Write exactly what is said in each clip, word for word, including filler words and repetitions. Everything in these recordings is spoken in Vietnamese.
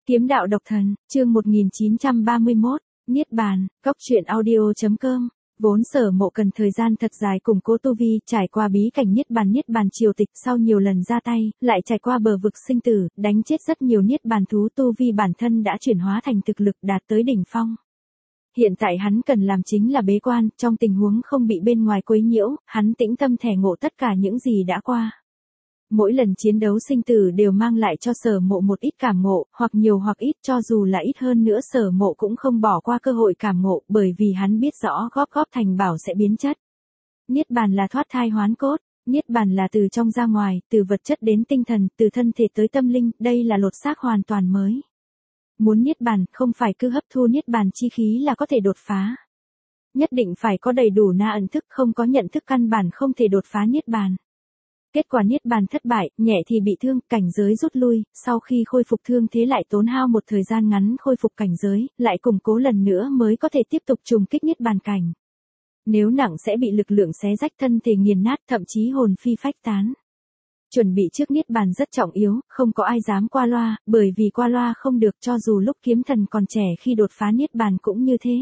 Kiếm đạo độc thần, chương một nghìn chín trăm ba mươi mốt, Niết bàn, Cốc truyện audio.com. Vốn Sở Mộ cần thời gian thật dài củng cố tu vi, trải qua bí cảnh Niết bàn Niết bàn triều tịch, sau nhiều lần ra tay, lại trải qua bờ vực sinh tử, đánh chết rất nhiều Niết bàn thú, tu vi bản thân đã chuyển hóa thành thực lực đạt tới đỉnh phong. Hiện tại hắn cần làm chính là bế quan, trong tình huống không bị bên ngoài quấy nhiễu, hắn tĩnh tâm thể ngộ tất cả những gì đã qua. Mỗi lần chiến đấu sinh tử đều mang lại cho Sở Mộ một ít cảm ngộ, hoặc nhiều hoặc ít, cho dù là ít hơn nữa Sở Mộ cũng không bỏ qua cơ hội cảm ngộ, bởi vì hắn biết rõ góp góp thành bảo sẽ biến chất. Niết bàn là thoát thai hoán cốt, Niết bàn là từ trong ra ngoài, từ vật chất đến tinh thần, từ thân thể tới tâm linh, đây là lột xác hoàn toàn mới. Muốn Niết bàn, không phải cứ hấp thu Niết bàn chi khí là có thể đột phá. Nhất định phải có đầy đủ na ẩn thức, không có nhận thức căn bản không thể đột phá Niết bàn. Kết quả Niết bàn thất bại, nhẹ thì bị thương, cảnh giới rút lui, sau khi khôi phục thương thế lại tốn hao một thời gian ngắn khôi phục cảnh giới, lại củng cố lần nữa mới có thể tiếp tục trùng kích Niết bàn cảnh. Nếu nặng sẽ bị lực lượng xé rách thân thể nghiền nát, thậm chí hồn phi phách tán. Chuẩn bị trước Niết bàn rất trọng yếu, không có ai dám qua loa, bởi vì qua loa không được, cho dù lúc kiếm thần còn trẻ khi đột phá Niết bàn cũng như thế.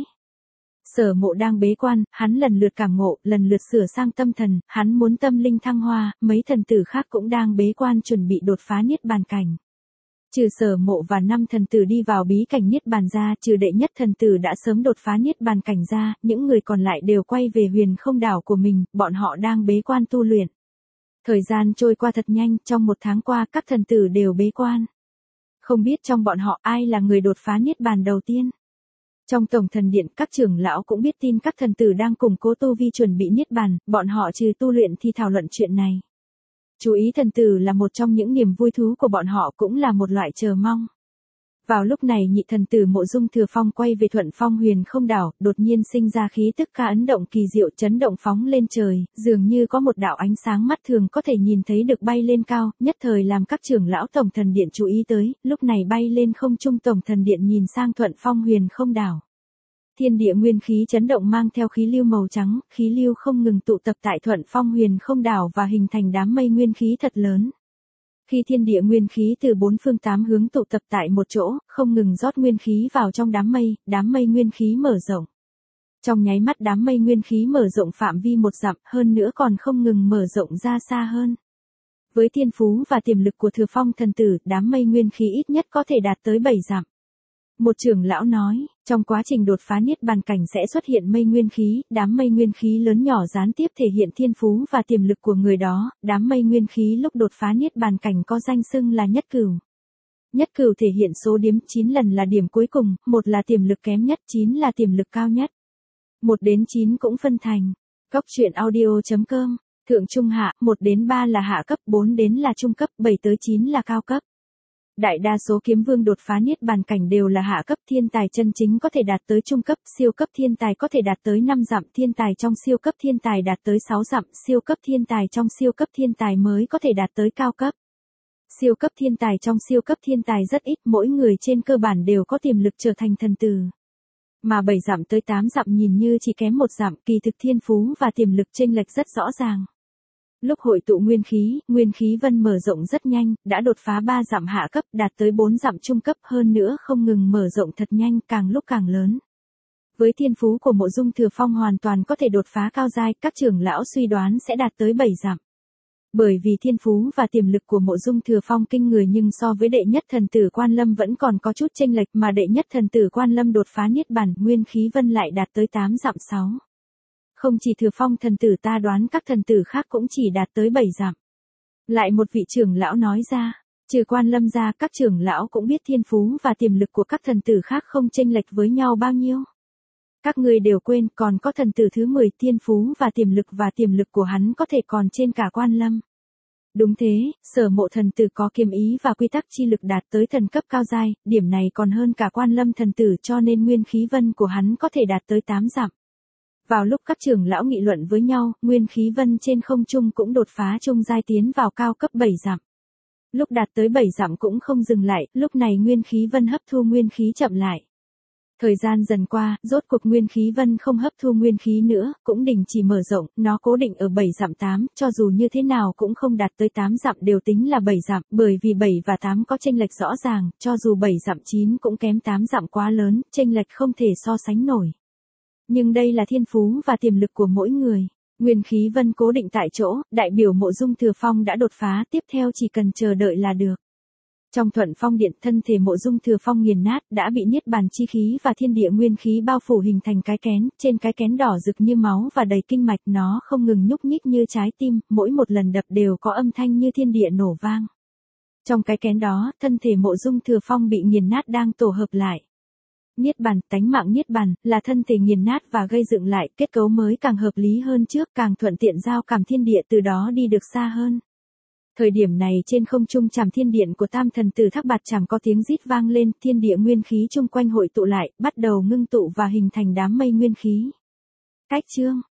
Sở Mộ đang bế quan, hắn lần lượt cảm ngộ, lần lượt sửa sang tâm thần, hắn muốn tâm linh thăng hoa, mấy thần tử khác cũng đang bế quan chuẩn bị đột phá Niết bàn cảnh. Trừ Sở Mộ và năm thần tử đi vào bí cảnh Niết bàn ra, trừ đệ nhất thần tử đã sớm đột phá Niết bàn cảnh ra, những người còn lại đều quay về huyền không đảo của mình, bọn họ đang bế quan tu luyện. Thời gian trôi qua thật nhanh, trong một tháng qua các thần tử đều bế quan. Không biết trong bọn họ ai là người đột phá Niết bàn đầu tiên. Trong Tổng Thần Điện, các trưởng lão cũng biết tin các thần tử đang củng cố tu vi chuẩn bị Niết bàn, bọn họ trừ tu luyện thì thảo luận chuyện này. Chú ý thần tử là một trong những niềm vui thú của bọn họ, cũng là một loại chờ mong. Vào lúc này nhị thần tử Mộ Dung Thừa Phong quay về Thuận Phong huyền không đảo, đột nhiên sinh ra khí tức ca ấn động kỳ diệu, chấn động phóng lên trời, dường như có một đạo ánh sáng mắt thường có thể nhìn thấy được bay lên cao, nhất thời làm các trưởng lão Tổng Thần Điện chú ý tới, lúc này bay lên không trung Tổng Thần Điện nhìn sang Thuận Phong huyền không đảo. Thiên địa nguyên khí chấn động mang theo khí lưu màu trắng, khí lưu không ngừng tụ tập tại Thuận Phong huyền không đảo và hình thành đám mây nguyên khí thật lớn. Khi thiên địa nguyên khí từ bốn phương tám hướng tụ tập tại một chỗ, không ngừng rót nguyên khí vào trong đám mây, đám mây nguyên khí mở rộng. Trong nháy mắt đám mây nguyên khí mở rộng phạm vi một dặm, hơn nữa còn không ngừng mở rộng ra xa hơn. Với thiên phú và tiềm lực của Thừa Phong thần tử, đám mây nguyên khí ít nhất có thể đạt tới bảy dặm. Một trưởng lão nói, trong quá trình đột phá Niết bàn cảnh sẽ xuất hiện mây nguyên khí, đám mây nguyên khí lớn nhỏ gián tiếp thể hiện thiên phú và tiềm lực của người đó, đám mây nguyên khí lúc đột phá Niết bàn cảnh có danh xưng là nhất cửu. Nhất cửu thể hiện số điểm, chín lần là điểm cuối cùng, một là tiềm lực kém nhất, chín là tiềm lực cao nhất. một đến chín cũng phân thành. Cốc truyện audio.com, thượng trung hạ, một đến ba là hạ cấp, bốn đến là trung cấp, bảy tới chín là cao cấp. Đại đa số kiếm vương đột phá Niết bàn cảnh đều là hạ cấp, thiên tài chân chính có thể đạt tới trung cấp, siêu cấp thiên tài có thể đạt tới năm dặm, thiên tài trong siêu cấp thiên tài đạt tới sáu dặm, siêu cấp thiên tài trong siêu cấp thiên tài mới có thể đạt tới cao cấp. Siêu cấp thiên tài trong siêu cấp thiên tài rất ít, mỗi người trên cơ bản đều có tiềm lực trở thành thần tử. Mà bảy dặm tới tám dặm nhìn như chỉ kém một dặm, kỳ thực thiên phú và tiềm lực chênh lệch rất rõ ràng. Lúc hội tụ nguyên khí, nguyên khí vân mở rộng rất nhanh, đã đột phá ba dặm hạ cấp, đạt tới bốn dặm trung cấp, hơn nữa không ngừng mở rộng thật nhanh, càng lúc càng lớn. Với thiên phú của Mộ Dung Thừa Phong hoàn toàn có thể đột phá cao giai, các trưởng lão suy đoán sẽ đạt tới bảy dặm. Bởi vì thiên phú và tiềm lực của Mộ Dung Thừa Phong kinh người, nhưng so với đệ nhất thần tử Quan Lâm vẫn còn có chút chênh lệch, mà đệ nhất thần tử Quan Lâm đột phá Niết bàn, nguyên khí vân lại đạt tới tám dặm sáu. Không chỉ Thừa Phong thần tử, ta đoán các thần tử khác cũng chỉ đạt tới bảy dặm. Lại một vị trưởng lão nói ra, trừ Quan Lâm ra, các trưởng lão cũng biết thiên phú và tiềm lực của các thần tử khác không chênh lệch với nhau bao nhiêu. Các ngươi đều quên, còn có thần tử thứ mười, thiên phú và tiềm lực và tiềm lực của hắn có thể còn trên cả Quan Lâm. Đúng thế, Sở Mộ thần tử có kiếm ý và quy tắc chi lực đạt tới thần cấp cao giai, điểm này còn hơn cả Quan Lâm thần tử, cho nên nguyên khí vân của hắn có thể đạt tới tám dặm. Vào lúc các trưởng lão nghị luận với nhau, nguyên khí vân trên không trung cũng đột phá trung giai tiến vào cao cấp bảy dặm. Lúc đạt tới bảy dặm cũng không dừng lại, lúc này nguyên khí vân hấp thu nguyên khí chậm lại. Thời gian dần qua, rốt cuộc nguyên khí vân không hấp thu nguyên khí nữa, cũng đình chỉ mở rộng, nó cố định ở bảy dặm tám, cho dù như thế nào cũng không đạt tới tám dặm đều tính là bảy dặm, bởi vì bảy và tám có chênh lệch rõ ràng, cho dù bảy dặm chín cũng kém tám dặm quá lớn, chênh lệch không thể so sánh nổi. Nhưng đây là thiên phú và tiềm lực của mỗi người. Nguyên khí vân cố định tại chỗ, đại biểu Mộ Dung Thừa Phong đã đột phá, tiếp theo chỉ cần chờ đợi là được. Trong Thuận Phong Điện, thân thể Mộ Dung Thừa Phong nghiền nát, đã bị niết bàn chi khí và thiên địa nguyên khí bao phủ hình thành cái kén, trên cái kén đỏ rực như máu và đầy kinh mạch, nó không ngừng nhúc nhích như trái tim, mỗi một lần đập đều có âm thanh như thiên địa nổ vang. Trong cái kén đó, thân thể Mộ Dung Thừa Phong bị nghiền nát đang tổ hợp lại. Niết bàn, tánh mạng niết bàn, là thân thể nghiền nát và gây dựng lại, kết cấu mới càng hợp lý hơn trước, càng thuận tiện giao cảm thiên địa, từ đó đi được xa hơn. Thời điểm này trên không trung Trảm Thiên Điện của Tam Thần Tử Thác Bạt Trảm có tiếng rít vang lên, thiên địa nguyên khí chung quanh hội tụ lại, bắt đầu ngưng tụ và hình thành đám mây nguyên khí. Cách chương